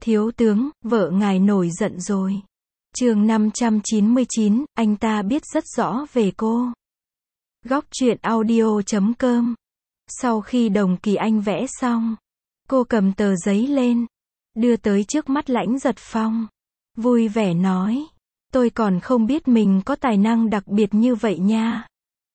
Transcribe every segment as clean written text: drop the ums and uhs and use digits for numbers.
Thiếu tướng, vợ ngài nổi giận rồi. Chương 599, anh ta biết rất rõ về cô. Góc truyện audio.com. Sau khi Đồng Kỳ Anh vẽ xong, cô cầm tờ giấy lên, đưa tới trước mắt Lãnh Giật Phong. Vui vẻ nói, tôi còn không biết mình có tài năng đặc biệt như vậy nha.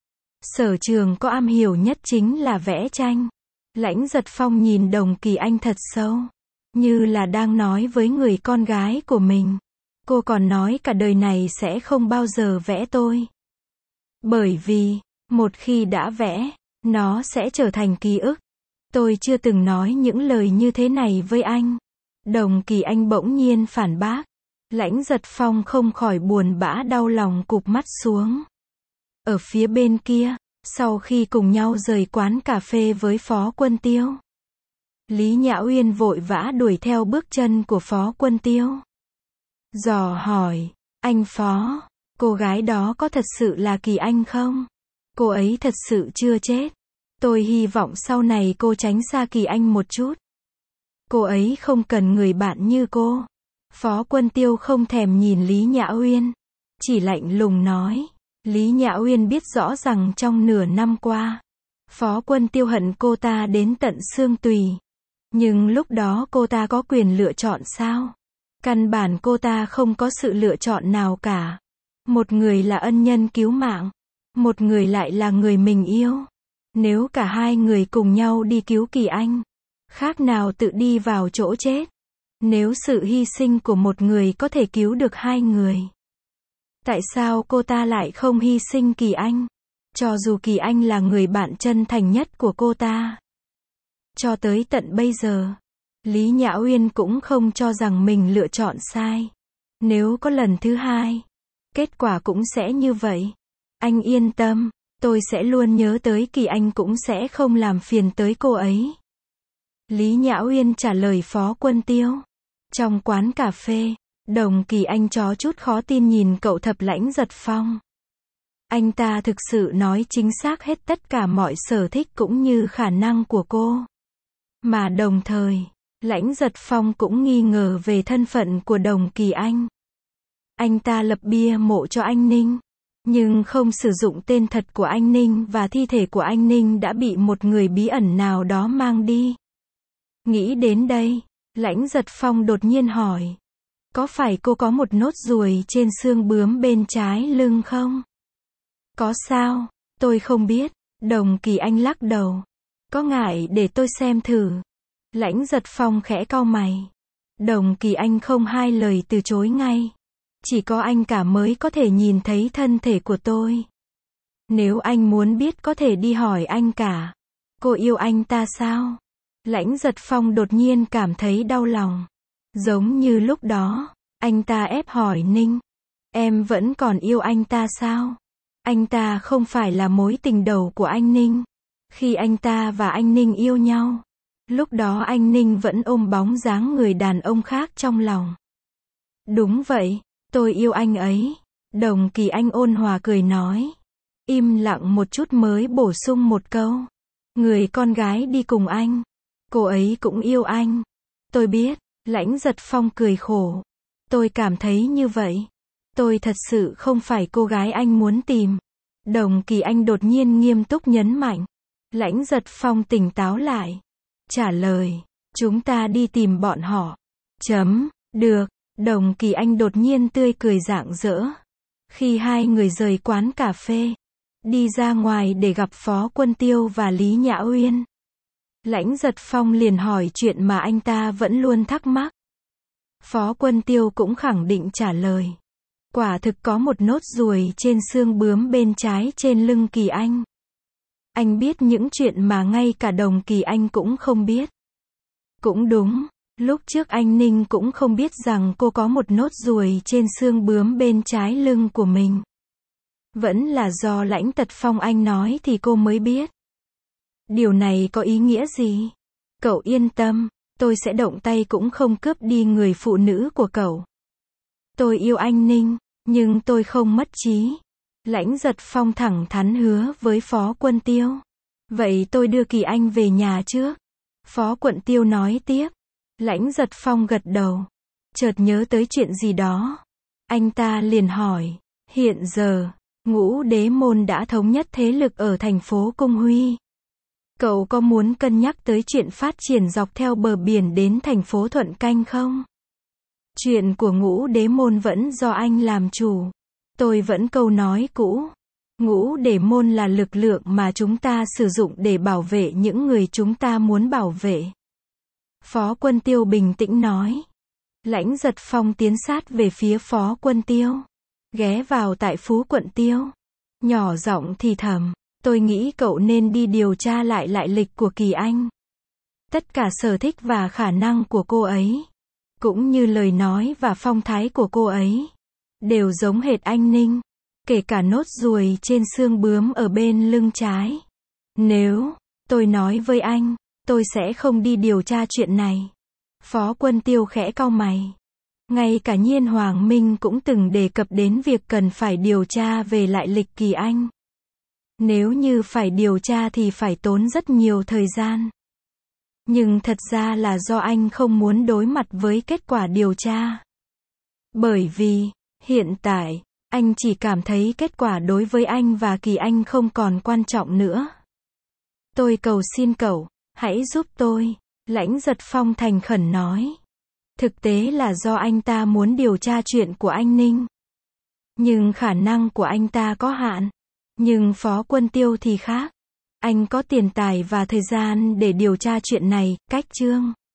Sở trường có am hiểu nhất chính là vẽ tranh. Lãnh Giật Phong nhìn Đồng Kỳ Anh thật sâu, như là đang nói với người con gái của mình. Cô còn nói cả đời này sẽ không bao giờ vẽ tôi. Bởi vì, một khi đã vẽ, nó sẽ trở thành ký ức. Tôi chưa từng nói những lời như thế này với anh. Đồng Kỳ Anh bỗng nhiên phản bác. Lãnh Giật Phong không khỏi buồn bã đau lòng cụp mắt xuống. Ở phía bên kia, sau khi cùng nhau rời quán cà phê với Phó Quân Tiêu, Lý Nhã Uyên vội vã đuổi theo bước chân của Phó Quân Tiêu. Dò hỏi, anh Phó, cô gái đó có thật sự là Kỳ Anh không? Cô ấy thật sự chưa chết. Tôi hy vọng sau này cô tránh xa Kỳ Anh một chút. Cô ấy không cần người bạn như cô. Phó Quân Tiêu không thèm nhìn Lý Nhã Uyên, chỉ lạnh lùng nói. Lý Nhã Uyên biết rõ rằng trong nửa năm qua, Phó Quân Tiêu hận cô ta đến tận xương tùy. Nhưng lúc đó cô ta có quyền lựa chọn sao? Căn bản cô ta không có sự lựa chọn nào cả. Một người là ân nhân cứu mạng, một người lại là người mình yêu. Nếu cả hai người cùng nhau đi cứu Kỳ Anh, khác nào tự đi vào chỗ chết. Nếu sự hy sinh của một người có thể cứu được hai người, tại sao cô ta lại không hy sinh Kỳ Anh? Cho dù Kỳ Anh là người bạn chân thành nhất của cô ta. Cho tới tận bây giờ, Lý Nhã Uyên cũng không cho rằng mình lựa chọn sai. Nếu có lần thứ hai, kết quả cũng sẽ như vậy. Anh yên tâm, tôi sẽ luôn nhớ tới Kỳ Anh, cũng sẽ không làm phiền tới cô ấy. Lý Nhã Uyên trả lời Phó Quân Tiêu. Trong quán cà phê, Đồng Kỳ Anh có chút khó tin nhìn cậu thập Lãnh Giật Phong. Anh ta thực sự nói chính xác hết tất cả mọi sở thích cũng như khả năng của cô. Mà đồng thời, Lãnh Giật Phong cũng nghi ngờ về thân phận của Đồng Kỳ Anh. Anh ta lập bia mộ cho anh Ninh, nhưng không sử dụng tên thật của anh Ninh, và thi thể của anh Ninh đã bị một người bí ẩn nào đó mang đi. Nghĩ đến đây, Lãnh Giật Phong đột nhiên hỏi, có phải cô có một nốt ruồi trên xương bướm bên trái lưng không? Có sao? Tôi không biết. Đồng Kỳ Anh lắc đầu. Có ngại để tôi xem thử? Lãnh Giật Phong khẽ cau mày. Đồng Kỳ Anh không hai lời từ chối ngay. Chỉ có anh cả mới có thể nhìn thấy thân thể của tôi. Nếu anh muốn biết có thể đi hỏi anh cả. Cô yêu anh ta sao? Lãnh Giật Phong đột nhiên cảm thấy đau lòng. Giống như lúc đó, anh ta ép hỏi Ninh. Em vẫn còn yêu anh ta sao? Anh ta không phải là mối tình đầu của anh Ninh. Khi anh ta và anh Ninh yêu nhau, lúc đó anh Ninh vẫn ôm bóng dáng người đàn ông khác trong lòng. Đúng vậy, tôi yêu anh ấy. Đồng Kỳ Anh ôn hòa cười nói. Im lặng một chút mới bổ sung một câu. Người con gái đi cùng anh, cô ấy cũng yêu anh. Tôi biết. Lãnh Giật Phong cười khổ. Tôi cảm thấy như vậy. Tôi thật sự không phải cô gái anh muốn tìm. Đồng Kỳ Anh đột nhiên nghiêm túc nhấn mạnh. Lãnh Giật Phong tỉnh táo lại. Trả lời. Chúng ta đi tìm bọn họ. Được. Đồng Kỳ Anh đột nhiên tươi cười rạng rỡ. Khi hai người rời quán cà phê, đi ra ngoài để gặp Phó Quân Tiêu và Lý Nhã Uyên, Lãnh Giật Phong liền hỏi chuyện mà anh ta vẫn luôn thắc mắc. Phó Quân Tiêu cũng khẳng định trả lời. Quả thực có một nốt ruồi trên xương bướm bên trái trên lưng Kỳ Anh. Anh biết những chuyện mà ngay cả Đồng Kỳ Anh cũng không biết. Cũng đúng, lúc trước anh Ninh cũng không biết rằng cô có một nốt ruồi trên xương bướm bên trái lưng của mình. Vẫn là do Lãnh Giật Phong anh nói thì cô mới biết. Điều này có ý nghĩa gì? Cậu yên tâm, tôi sẽ động tay cũng không cướp đi người phụ nữ của cậu. Tôi yêu anh Ninh, nhưng tôi không mất trí. Lãnh Giật Phong thẳng thắn hứa với Phó Quân Tiêu. Vậy tôi đưa Kỳ Anh về nhà trước. Phó Quân Tiêu nói tiếp. Lãnh Giật Phong gật đầu. Chợt nhớ tới chuyện gì đó. Anh ta liền hỏi. Hiện giờ, Ngũ Đế Môn đã thống nhất thế lực ở thành phố Cung Huy. Cậu có muốn cân nhắc tới chuyện phát triển dọc theo bờ biển đến thành phố Thuận Canh không? Chuyện của Ngũ Đế Môn vẫn do anh làm chủ. Tôi vẫn câu nói cũ. Ngũ Đế Môn là lực lượng mà chúng ta sử dụng để bảo vệ những người chúng ta muốn bảo vệ. Phó Quân Tiêu bình tĩnh nói. Lãnh Giật Phong tiến sát về phía Phó Quân Tiêu. Ghé vào tại Phú Quận Tiêu. Nhỏ giọng thì thầm. Tôi nghĩ cậu nên đi điều tra lại lại lịch của Kỳ Anh. Tất cả sở thích và khả năng của cô ấy, cũng như lời nói và phong thái của cô ấy, đều giống hệt anh Ninh. Kể cả nốt ruồi trên xương bướm ở bên lưng trái. Nếu tôi nói với anh, tôi sẽ không đi điều tra chuyện này. Phó Quân Tiêu khẽ cau mày. Ngay cả Nhiên Hoàng Minh cũng từng đề cập đến việc cần phải điều tra về lại lịch Kỳ Anh. Nếu như phải điều tra thì phải tốn rất nhiều thời gian. Nhưng thật ra là do anh không muốn đối mặt với kết quả điều tra. Bởi vì, hiện tại, anh chỉ cảm thấy kết quả đối với anh và Kỳ Anh không còn quan trọng nữa. Tôi cầu xin cậu, hãy giúp tôi, Lãnh Giật Phong thành khẩn nói. Thực tế là do anh ta muốn điều tra chuyện của anh Ninh. Nhưng khả năng của anh ta có hạn. Nhưng Phó Quân Tiêu thì khác. Anh có tiền tài và thời gian để điều tra chuyện này, cách chương.